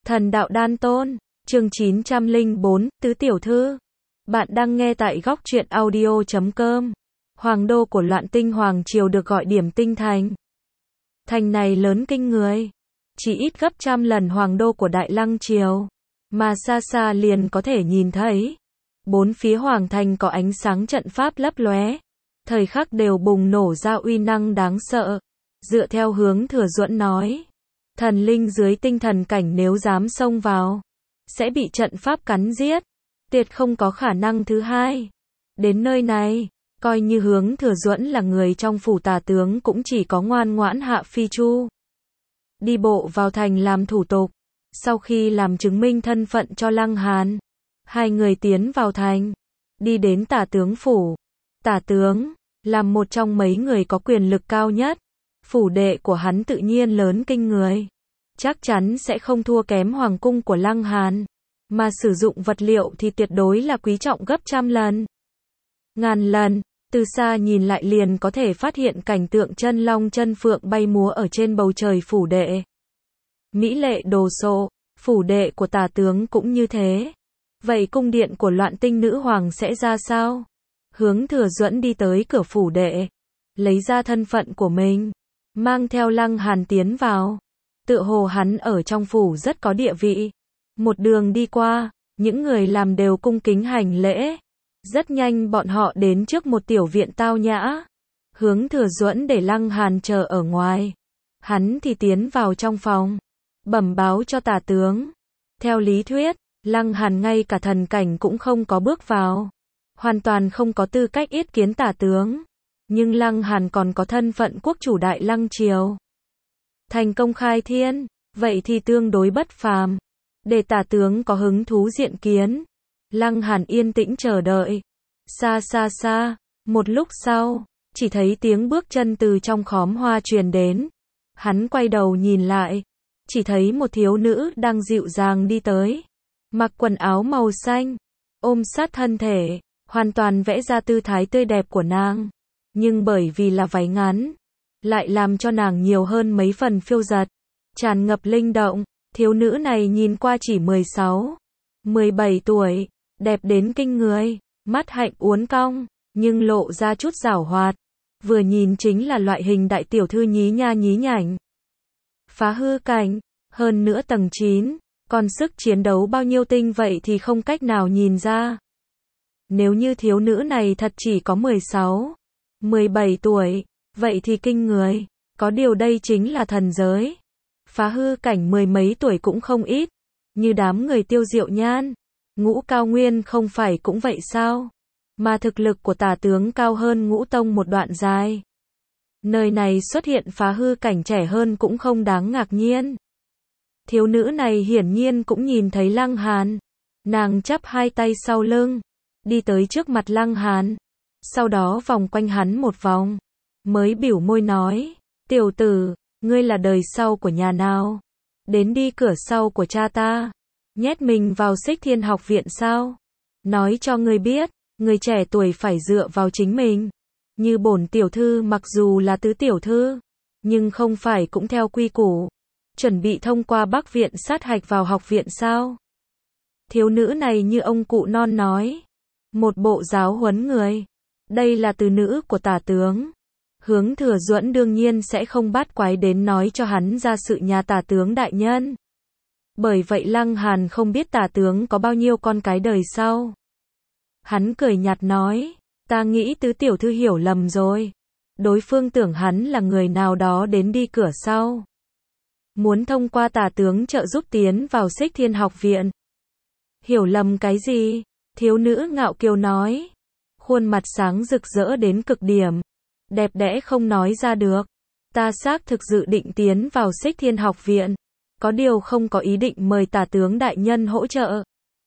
Thần đạo đan tôn, chương 904, tứ tiểu thư. Bạn đang nghe tại góc truyện audio.com. Hoàng đô của Loạn Tinh Hoàng Triều được gọi điểm tinh thành. Thành này lớn kinh người, chỉ ít gấp trăm lần hoàng đô của Đại Lăng Triều, mà xa xa liền có thể nhìn thấy. Bốn phía hoàng thành có ánh sáng trận pháp lấp lóe, thời khắc đều bùng nổ ra uy năng đáng sợ. Dựa theo Hướng Thừa Duẫn nói, thần linh dưới tinh thần cảnh nếu dám xông vào, sẽ bị trận pháp cắn giết, tuyệt không có khả năng thứ hai. Đến nơi này, coi như Hướng Thừa Duẫn là người trong phủ tả tướng cũng chỉ có ngoan ngoãn hạ phi chu, đi bộ vào thành làm thủ tục. Sau khi làm chứng minh thân phận cho Lăng Hàn, hai người tiến vào thành, đi đến tả tướng phủ. Tả tướng làm một trong mấy người có quyền lực cao nhất, phủ đệ của hắn tự nhiên lớn kinh người, chắc chắn sẽ không thua kém hoàng cung của Lăng Hàn, mà sử dụng vật liệu thì tuyệt đối là quý trọng gấp trăm lần, ngàn lần. Từ xa nhìn lại liền có thể phát hiện cảnh tượng chân long chân phượng bay múa ở trên bầu trời phủ đệ. Mỹ lệ đồ sộ, phủ đệ của tả tướng cũng như thế. Vậy cung điện của Loạn Tinh nữ hoàng sẽ ra sao? Hướng Thừa Duẫn đi tới cửa phủ đệ, lấy ra thân phận của mình, mang theo Lăng Hàn tiến vào. Tựa hồ hắn ở trong phủ rất có địa vị. Một đường đi qua, những người làm đều cung kính hành lễ. Rất nhanh bọn họ đến trước một tiểu viện tao nhã. Hướng Thừa Duẫn để Lăng Hàn chờ ở ngoài, hắn thì tiến vào trong phòng, bẩm báo cho tả tướng. Theo lý thuyết, Lăng Hàn ngay cả thần cảnh cũng không có bước vào, hoàn toàn không có tư cách yết kiến tả tướng. Nhưng Lăng Hàn còn có thân phận quốc chủ Đại Lăng Triều, thành công khai thiên, vậy thì tương đối bất phàm, để tả tướng có hứng thú diện kiến. Lăng Hàn yên tĩnh chờ đợi. Xa xa xa, một lúc sau, chỉ thấy tiếng bước chân từ trong khóm hoa truyền đến. Hắn quay đầu nhìn lại, chỉ thấy một thiếu nữ đang dịu dàng đi tới, mặc quần áo màu xanh, ôm sát thân thể, hoàn toàn vẽ ra tư thái tươi đẹp của nàng. Nhưng bởi vì là váy ngắn, lại làm cho nàng nhiều hơn mấy phần phiêu dật, tràn ngập linh động. Thiếu nữ này nhìn qua chỉ 16, 17 tuổi, đẹp đến kinh người, mắt hạnh uốn cong, nhưng lộ ra chút giảo hoạt. Vừa nhìn chính là loại hình đại tiểu thư nhí nha nhí nhảnh. Phá hư cảnh, hơn nữa tầng 9, còn sức chiến đấu bao nhiêu tinh vậy thì không cách nào nhìn ra. Nếu như thiếu nữ này thật chỉ có 16, 17 tuổi, vậy thì kinh người. Có điều đây chính là thần giới. Phá hư cảnh mười mấy tuổi cũng không ít, như đám người Tiêu Diệu Nhan, Ngũ Cao Nguyên không phải cũng vậy sao? Mà thực lực của tả tướng cao hơn Ngũ Tông một đoạn dài. Nơi này xuất hiện phá hư cảnh trẻ hơn cũng không đáng ngạc nhiên. Thiếu nữ này hiển nhiên cũng nhìn thấy Lăng Hàn. Nàng chắp hai tay sau lưng, đi tới trước mặt Lăng Hàn, sau đó vòng quanh hắn một vòng, mới biểu môi nói, tiểu tử, ngươi là đời sau của nhà nào? Đến đi cửa sau của cha ta, nhét mình vào Xích Thiên học viện sao? Nói cho ngươi biết, người trẻ tuổi phải dựa vào chính mình. Như bổn tiểu thư mặc dù là tứ tiểu thư, nhưng không phải cũng theo quy củ, chuẩn bị thông qua Bắc viện sát hạch vào học viện sao? Thiếu nữ này như ông cụ non nói, một bộ giáo huấn người. Đây là từ nữ của tả tướng. Hướng Thừa Duẫn đương nhiên sẽ không bắt quái đến nói cho hắn ra sự nhà tả tướng đại nhân. Bởi vậy Lăng Hàn không biết tả tướng có bao nhiêu con cái đời sau. Hắn cười nhạt nói, ta nghĩ tứ tiểu thư hiểu lầm rồi. Đối phương tưởng hắn là người nào đó đến đi cửa sau, muốn thông qua tả tướng trợ giúp tiến vào Xích Thiên học viện. Hiểu lầm cái gì? Thiếu nữ ngạo kiều nói, khuôn mặt sáng rực rỡ đến cực điểm, đẹp đẽ không nói ra được. Ta xác thực dự định tiến vào Xích Thiên học viện, có điều không có ý định mời tả tướng đại nhân hỗ trợ,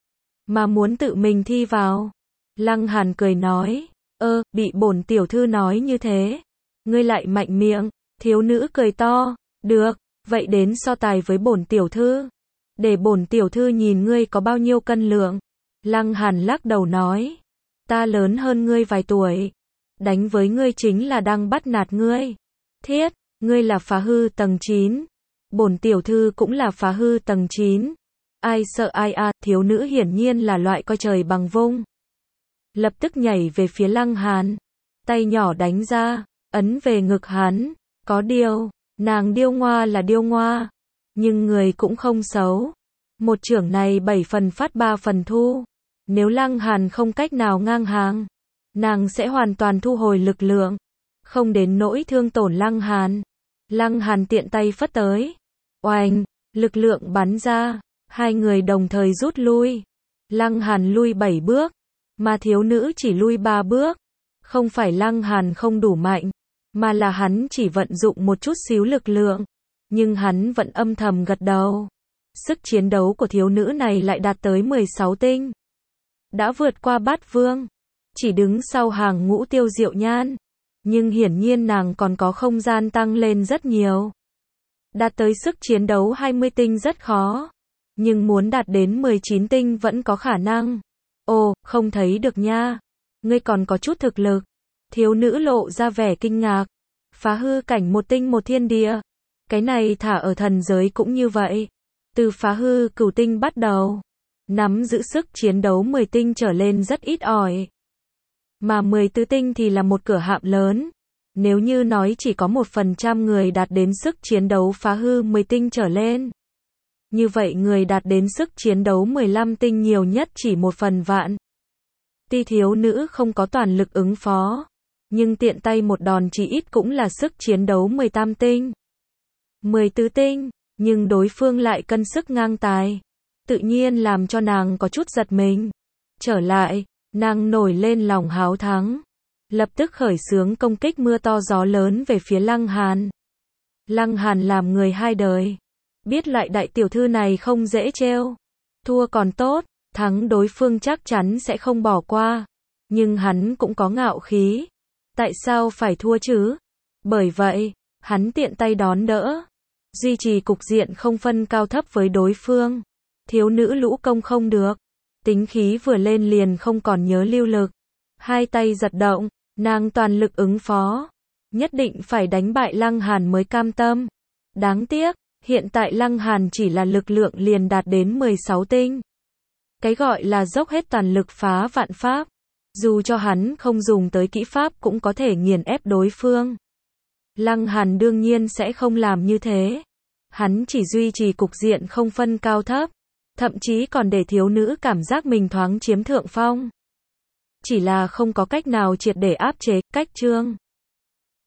mà muốn tự mình thi vào. Lăng Hàn cười nói, bị bổn tiểu thư nói như thế, ngươi lại mạnh miệng. Thiếu nữ cười to, được, vậy đến so tài với bổn tiểu thư, để bổn tiểu thư nhìn ngươi có bao nhiêu cân lượng. Lăng Hàn lắc đầu nói, ta lớn hơn ngươi vài tuổi, đánh với ngươi chính là đang bắt nạt ngươi. Thiết, ngươi là phá hư tầng 9, bổn tiểu thư cũng là phá hư tầng 9, Ai sợ ai à, thiếu nữ hiển nhiên là loại coi trời bằng vung. Lập tức nhảy về phía Lăng Hàn. Tay nhỏ đánh ra, ấn về ngực hắn. Có điều, nàng điêu ngoa là điêu ngoa. Nhưng người cũng không xấu. Một chưởng này 7 phần phát 3 phần thu. Nếu Lăng Hàn không cách nào ngang hàng, nàng sẽ hoàn toàn thu hồi lực lượng. Không đến nỗi thương tổn Lăng Hàn. Lăng Hàn tiện tay phất tới. Oanh, lực lượng bắn ra. Hai người đồng thời rút lui. Lăng Hàn lui 7 bước. Mà thiếu nữ chỉ lui 3 bước. Không phải Lăng Hàn không đủ mạnh. Mà là hắn chỉ vận dụng một chút xíu lực lượng. Nhưng hắn vẫn âm thầm gật đầu. Sức chiến đấu của thiếu nữ này lại đạt tới 16 tinh. Đã vượt qua Bát Vương. Chỉ đứng sau hàng ngũ Tiêu Diệu Nhan. Nhưng hiển nhiên nàng còn có không gian tăng lên rất nhiều. Đạt tới sức chiến đấu 20 tinh rất khó. Nhưng muốn đạt đến 19 tinh vẫn có khả năng. Ồ, không thấy được nha. Ngươi còn có chút thực lực. Thiếu nữ lộ ra vẻ kinh ngạc. Phá hư cảnh 1 tinh 1 thiên địa. Cái này thả ở thần giới cũng như vậy. Từ phá hư cửu tinh bắt đầu. Nắm giữ sức chiến đấu 10 tinh trở lên rất ít ỏi. Mà 14 tinh thì là một cửa hạm lớn. Nếu như nói chỉ có 1% người đạt đến sức chiến đấu phá hư 10 tinh trở lên. Như vậy người đạt đến sức chiến đấu 15 tinh nhiều nhất chỉ 1/1000. Tuy thiếu nữ không có toàn lực ứng phó. Nhưng tiện tay một đòn chỉ ít cũng là sức chiến đấu 18 tinh. 14 tinh. Nhưng đối phương lại cân sức ngang tài. Tự nhiên làm cho nàng có chút giật mình. Trở lại, nàng nổi lên lòng háo thắng. Lập tức khởi xướng công kích mưa to gió lớn về phía Lăng Hàn. Lăng Hàn làm người hai đời. Biết lại đại tiểu thư này không dễ trêu. Thua còn tốt, thắng đối phương chắc chắn sẽ không bỏ qua. Nhưng hắn cũng có ngạo khí. Tại sao phải thua chứ? Bởi vậy, hắn tiện tay đón đỡ. Duy trì cục diện không phân cao thấp với đối phương. Thiếu nữ lũ công không được. Tính khí vừa lên liền không còn nhớ lưu lực. Hai tay giật động, nàng toàn lực ứng phó. Nhất định phải đánh bại Lăng Hàn mới cam tâm. Đáng tiếc, hiện tại Lăng Hàn chỉ là lực lượng liền đạt đến 16 tinh. Cái gọi là dốc hết toàn lực phá vạn pháp. Dù cho hắn không dùng tới kỹ pháp cũng có thể nghiền ép đối phương. Lăng Hàn đương nhiên sẽ không làm như thế. Hắn chỉ duy trì cục diện không phân cao thấp. Thậm chí còn để thiếu nữ cảm giác mình thoáng chiếm thượng phong. Chỉ là không có cách nào triệt để áp chế, cách chương.